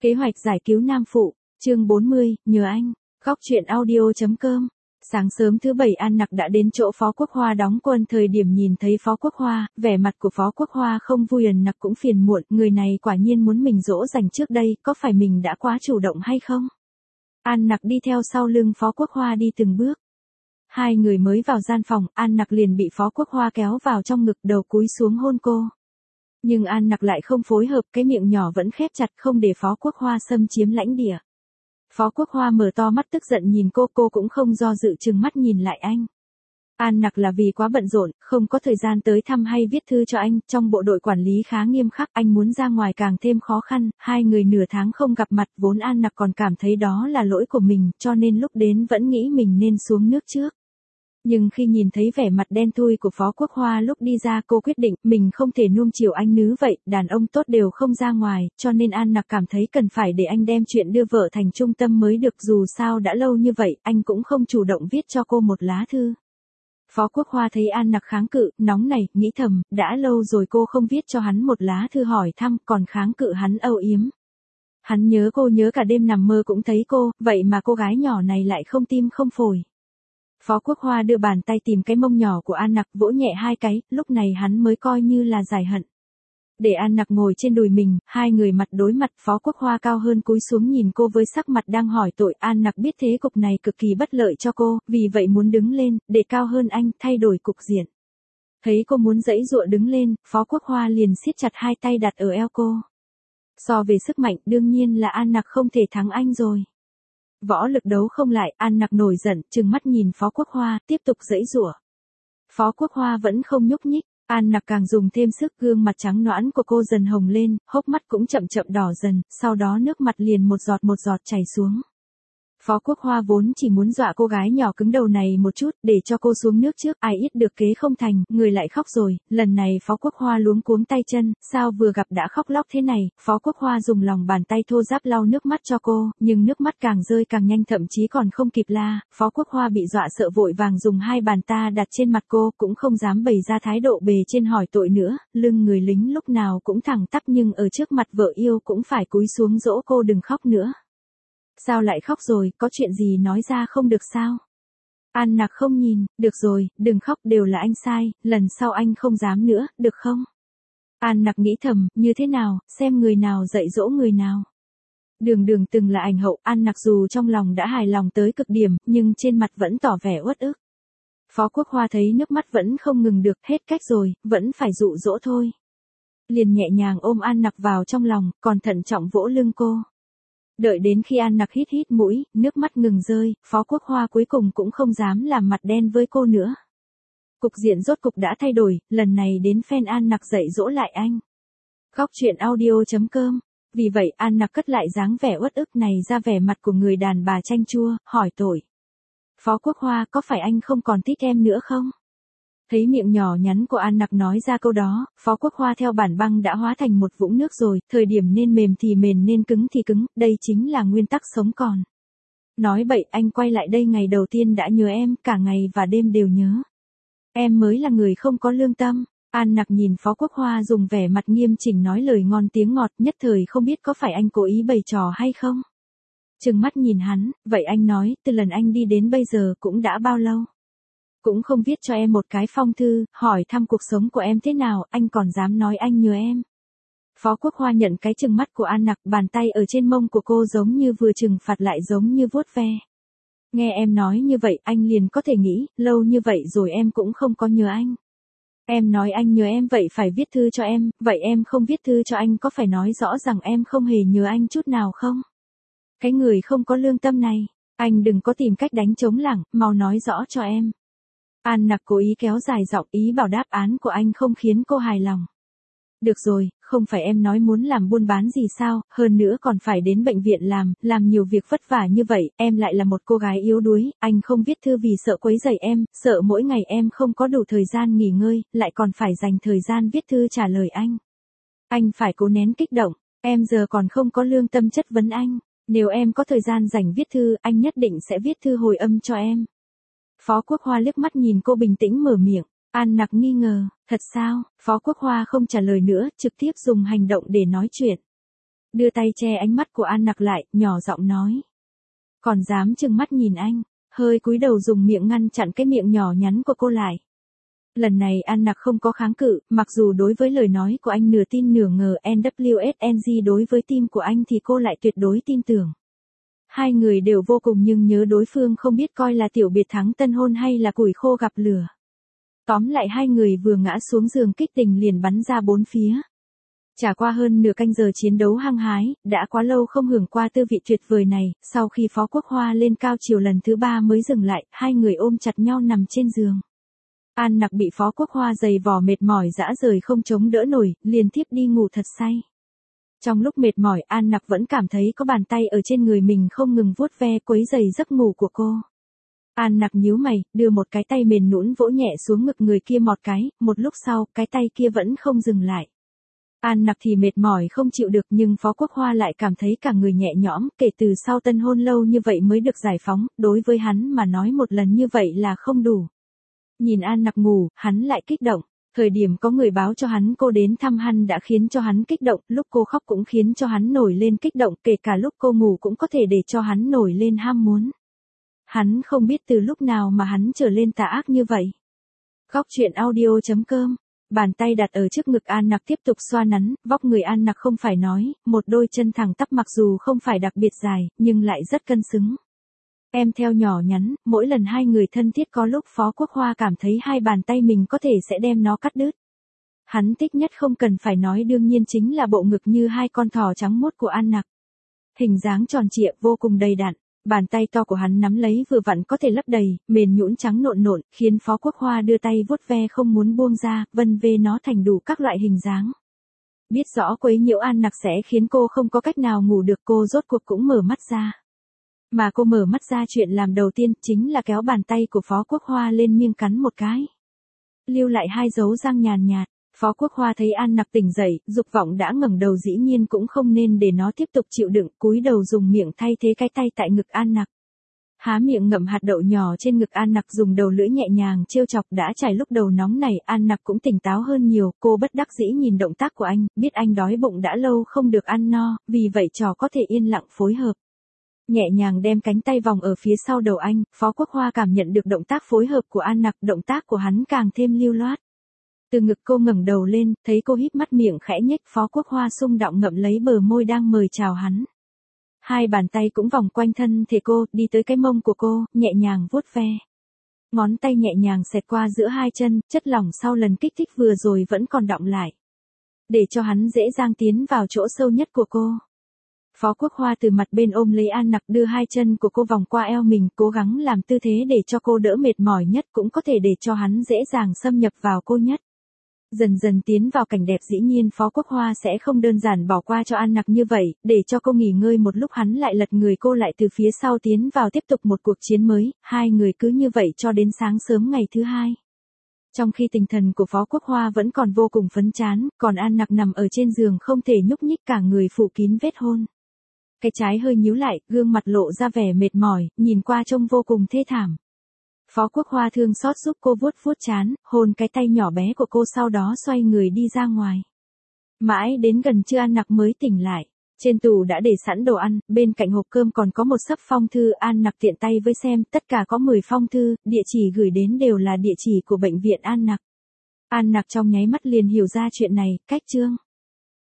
Kế hoạch giải cứu nam phụ, chương 40, nhờ anh. Góc truyện audio.com. Sáng sớm thứ Bảy An Nặc đã đến chỗ Phó Quốc Hoa đóng quân. Thời điểm nhìn thấy Phó Quốc Hoa, vẻ mặt của Phó Quốc Hoa không vui, An Nặc cũng phiền muộn, người này quả nhiên muốn mình dỗ dành trước đây, có phải mình đã quá chủ động hay không? An Nặc đi theo sau lưng Phó Quốc Hoa đi từng bước. Hai người mới vào gian phòng, An Nặc liền bị Phó Quốc Hoa kéo vào trong ngực, đầu cúi xuống hôn cô. Nhưng An Nặc lại không phối hợp, cái miệng nhỏ vẫn khép chặt không để Phó Quốc Hoa xâm chiếm lãnh địa. Phó Quốc Hoa mở to mắt tức giận nhìn cô cũng không do dự trừng mắt nhìn lại anh. An Nặc là vì quá bận rộn, không có thời gian tới thăm hay viết thư cho anh, trong bộ đội quản lý khá nghiêm khắc, anh muốn ra ngoài càng thêm khó khăn, hai người nửa tháng không gặp mặt, vốn An Nặc còn cảm thấy đó là lỗi của mình, cho nên lúc đến vẫn nghĩ mình nên xuống nước trước. Nhưng khi nhìn thấy vẻ mặt đen thui của Phó Quốc Hoa lúc đi ra, cô quyết định mình không thể nuông chiều anh nữ vậy, đàn ông tốt đều không ra ngoài, cho nên An Nặc cảm thấy cần phải để anh đem chuyện đưa vợ thành trung tâm mới được, dù sao đã lâu như vậy, anh cũng không chủ động viết cho cô một lá thư. Phó Quốc Hoa thấy An Nặc kháng cự, nóng nảy, nghĩ thầm, đã lâu rồi cô không viết cho hắn một lá thư hỏi thăm, còn kháng cự hắn âu yếm. Hắn nhớ cô, nhớ cả đêm nằm mơ cũng thấy cô, vậy mà cô gái nhỏ này lại không tim không phổi. Phó Quốc Hoa đưa bàn tay tìm cái mông nhỏ của An Nặc, vỗ nhẹ hai cái, lúc này hắn mới coi như là giải hận. Để An Nặc ngồi trên đùi mình, hai người mặt đối mặt, Phó Quốc Hoa cao hơn cúi xuống nhìn cô với sắc mặt đang hỏi tội. An Nặc biết thế cục này cực kỳ bất lợi cho cô, vì vậy muốn đứng lên, để cao hơn anh, thay đổi cục diện. Thấy cô muốn giãy giụa đứng lên, Phó Quốc Hoa liền siết chặt hai tay đặt ở eo cô. So về sức mạnh, đương nhiên là An Nặc không thể thắng anh rồi. Võ lực đấu không lại, An Nặc nổi giận, trừng mắt nhìn Phó Quốc Hoa, tiếp tục giãy giụa. Phó Quốc Hoa vẫn không nhúc nhích, An Nặc càng dùng thêm sức, gương mặt trắng nõn của cô dần hồng lên, hốc mắt cũng chậm chậm đỏ dần, sau đó nước mặt liền một giọt chảy xuống. Phó Quốc Hoa vốn chỉ muốn dọa cô gái nhỏ cứng đầu này một chút, để cho cô xuống nước trước, ai ít được kế không thành, người lại khóc rồi, lần này Phó Quốc Hoa luống cuống tay chân, sao vừa gặp đã khóc lóc thế này, Phó Quốc Hoa dùng lòng bàn tay thô ráp lau nước mắt cho cô, nhưng nước mắt càng rơi càng nhanh, thậm chí còn không kịp la, Phó Quốc Hoa bị dọa sợ vội vàng dùng hai bàn ta đặt trên mặt cô, cũng không dám bày ra thái độ bề trên hỏi tội nữa, lưng người lính lúc nào cũng thẳng tắp nhưng ở trước mặt vợ yêu cũng phải cúi xuống dỗ cô đừng khóc nữa. Sao lại khóc rồi, có chuyện gì nói ra không được sao? An Nặc không nhìn, được rồi, đừng khóc, đều là anh sai, lần sau anh không dám nữa, được không? An Nặc nghĩ thầm, như thế nào, xem người nào dạy dỗ người nào. Đường Đường từng là ảnh hậu, An Nặc dù trong lòng đã hài lòng tới cực điểm, nhưng trên mặt vẫn tỏ vẻ uất ức. Phó Quốc Hoa thấy nước mắt vẫn không ngừng được, hết cách rồi, vẫn phải dụ dỗ thôi. Liền nhẹ nhàng ôm An Nặc vào trong lòng, còn thận trọng vỗ lưng cô. Đợi đến khi An Nặc hít hít mũi, nước mắt ngừng rơi, Phó Quốc Hoa cuối cùng cũng không dám làm mặt đen với cô nữa. Cục diện rốt cục đã thay đổi, lần này đến phen An Nặc dạy dỗ lại anh. Góc truyện audio.com. Vì vậy An Nặc cất lại dáng vẻ uất ức này ra, vẻ mặt của người đàn bà chanh chua, hỏi tội. Phó Quốc Hoa, có phải anh không còn thích em nữa không? Thấy miệng nhỏ nhắn của An Nặc nói ra câu đó, Phó Quốc Hoa theo bản băng đã hóa thành một vũng nước rồi, thời điểm nên mềm thì mềm, nên cứng thì cứng, đây chính là nguyên tắc sống còn. Nói bậy, anh quay lại đây ngày đầu tiên đã nhớ em, cả ngày và đêm đều nhớ. Em mới là người không có lương tâm. An Nặc nhìn Phó Quốc Hoa dùng vẻ mặt nghiêm chỉnh nói lời ngon tiếng ngọt, nhất thời không biết có phải anh cố ý bày trò hay không. Trừng mắt nhìn hắn, vậy anh nói, từ lần anh đi đến bây giờ cũng đã bao lâu? Cũng không viết cho em một cái phong thư, hỏi thăm cuộc sống của em thế nào, anh còn dám nói anh nhớ em. Phó Quốc Hoa nhận cái trừng mắt của An Nặc, bàn tay ở trên mông của cô giống như vừa trừng phạt lại giống như vuốt ve. Nghe em nói như vậy, anh liền có thể nghĩ, lâu như vậy rồi em cũng không có nhớ anh. Em nói anh nhớ em vậy phải viết thư cho em, vậy em không viết thư cho anh có phải nói rõ rằng em không hề nhớ anh chút nào không? Cái người không có lương tâm này, anh đừng có tìm cách đánh trống lảng, mau nói rõ cho em. An Nặc cố ý kéo dài giọng, ý bảo đáp án của anh không khiến cô hài lòng. Được rồi, không phải em nói muốn làm buôn bán gì sao, hơn nữa còn phải đến bệnh viện làm nhiều việc vất vả như vậy, em lại là một cô gái yếu đuối, anh không viết thư vì sợ quấy rầy em, sợ mỗi ngày em không có đủ thời gian nghỉ ngơi, lại còn phải dành thời gian viết thư trả lời anh. Anh phải cố nén kích động, em giờ còn không có lương tâm chất vấn anh, nếu em có thời gian rảnh viết thư, anh nhất định sẽ viết thư hồi âm cho em. Phó Quốc Hoa liếc mắt nhìn cô bình tĩnh mở miệng, An Nặc nghi ngờ, thật sao? Phó Quốc Hoa không trả lời nữa, trực tiếp dùng hành động để nói chuyện. đưa tay che ánh mắt của An Nặc lại, nhỏ giọng nói. Còn dám trừng mắt nhìn anh, hơi cúi đầu dùng miệng ngăn chặn cái miệng nhỏ nhắn của cô lại. Lần này An Nặc không có kháng cự, mặc dù đối với lời nói của anh nửa tin nửa ngờ, NWSNG đối với tim của anh thì cô lại tuyệt đối tin tưởng. Hai người đều vô cùng nhưng nhớ đối phương không biết coi là tiểu biệt thắng tân hôn hay là củi khô gặp lửa. Tóm lại hai người vừa ngã xuống giường kích tình liền bắn ra bốn phía. Trải qua hơn nửa canh giờ chiến đấu hăng hái, đã quá lâu không hưởng qua tư vị tuyệt vời này, sau khi Phó Quốc Hoa lên cao chiều lần thứ 3 mới dừng lại, hai người ôm chặt nhau nằm trên giường. An Nặc bị Phó Quốc Hoa giày vò mệt mỏi dã rời không chống đỡ nổi, liền thiếp đi ngủ thật say. Trong lúc mệt mỏi, An Nặc vẫn cảm thấy có bàn tay ở trên người mình không ngừng vuốt ve quấy rầy giấc ngủ của cô. An Nặc nhíu mày, đưa một cái tay mềm nhũn vỗ nhẹ xuống ngực người kia một cái, một lúc sau, cái tay kia vẫn không dừng lại. An Nặc thì mệt mỏi không chịu được nhưng Phó Quốc Hoa lại cảm thấy cả người nhẹ nhõm, kể từ sau tân hôn lâu như vậy mới được giải phóng, đối với hắn mà nói một lần như vậy là không đủ. Nhìn An Nặc ngủ, hắn lại kích động. Thời điểm có người báo cho hắn cô đến thăm hắn đã khiến cho hắn kích động, lúc cô khóc cũng khiến cho hắn nổi lên kích động, kể cả lúc cô ngủ cũng có thể để cho hắn nổi lên ham muốn. Hắn không biết từ lúc nào mà hắn trở lên tà ác như vậy. Góc truyện audio.com. Bàn tay đặt ở trước ngực An Nặc tiếp tục xoa nắn, vóc người An Nặc không phải nói, một đôi chân thẳng tắp mặc dù không phải đặc biệt dài, nhưng lại rất cân xứng. Em theo nhỏ nhắn, mỗi lần hai người thân thiết có lúc Phó Quốc Hoa cảm thấy hai bàn tay mình có thể sẽ đem nó cắt đứt. Hắn thích nhất không cần phải nói đương nhiên chính là bộ ngực như hai con thỏ trắng muốt của An Nặc. Hình dáng tròn trịa vô cùng đầy đặn, bàn tay to của hắn nắm lấy vừa vặn có thể lấp đầy, mềm nhũn trắng nộn nộn, khiến Phó Quốc Hoa đưa tay vuốt ve không muốn buông ra, vân vê nó thành đủ các loại hình dáng. Biết rõ quấy nhiễu An Nặc sẽ khiến cô không có cách nào ngủ được, cô rốt cuộc cũng mở mắt ra. Mà cô mở mắt ra chuyện làm đầu tiên chính là kéo bàn tay của Phó Quốc Hoa lên miêng cắn một cái. Lưu lại hai dấu răng nhàn nhạt. Phó Quốc Hoa thấy An Nặc tỉnh dậy, dục vọng đã ngẩng đầu dĩ nhiên cũng không nên để nó tiếp tục chịu đựng, cúi đầu dùng miệng thay thế cái tay tại ngực An Nặc. Há miệng ngậm hạt đậu nhỏ trên ngực An Nặc dùng đầu lưỡi nhẹ nhàng trêu chọc, đã trải lúc đầu nóng này, An Nặc cũng tỉnh táo hơn nhiều, cô bất đắc dĩ nhìn động tác của anh, biết anh đói bụng đã lâu không được ăn no, vì vậy trò có thể yên lặng phối hợp. Nhẹ nhàng đem cánh tay vòng ở phía sau đầu anh, Phó Quốc Hoa cảm nhận được động tác phối hợp của An Nặc, động tác của hắn càng thêm lưu loát. Từ ngực cô ngẩng đầu lên, thấy cô híp mắt miệng khẽ nhếch, Phó Quốc Hoa xung động ngậm lấy bờ môi đang mời chào hắn. Hai bàn tay cũng vòng quanh thân thể cô, đi tới cái mông của cô, nhẹ nhàng vuốt ve. Ngón tay nhẹ nhàng xẹt qua giữa hai chân, chất lỏng sau lần kích thích vừa rồi vẫn còn đọng lại. Để cho hắn dễ dàng tiến vào chỗ sâu nhất của cô. Phó Quốc Hoa từ mặt bên ôm lấy An Nặc, đưa hai chân của cô vòng qua eo mình, cố gắng làm tư thế để cho cô đỡ mệt mỏi nhất, cũng có thể để cho hắn dễ dàng xâm nhập vào cô nhất. Dần dần tiến vào cảnh đẹp, dĩ nhiên Phó Quốc Hoa sẽ không đơn giản bỏ qua cho An Nặc như vậy, để cho cô nghỉ ngơi một lúc hắn lại lật người cô lại từ phía sau tiến vào tiếp tục một cuộc chiến mới, hai người cứ như vậy cho đến sáng sớm ngày thứ hai. Trong khi tinh thần của Phó Quốc Hoa vẫn còn vô cùng phấn chấn, còn An Nặc nằm ở trên giường không thể nhúc nhích, cả người phủ kín vết hôn. Cái trái hơi nhíu lại, gương mặt lộ ra vẻ mệt mỏi, nhìn qua trông vô cùng thê thảm. Phó Quốc Hoa thương xót giúp cô vuốt vuốt trán, hôn cái tay nhỏ bé của cô, sau đó xoay người đi ra ngoài. Mãi đến gần trưa An Nặc mới tỉnh lại. Trên tủ đã để sẵn đồ ăn, bên cạnh hộp cơm còn có một xấp phong thư, An Nặc tiện tay với xem, tất cả có 10 phong thư, địa chỉ gửi đến đều là địa chỉ của bệnh viện An Nặc. An Nặc trong nháy mắt liền hiểu ra chuyện này, cách chương.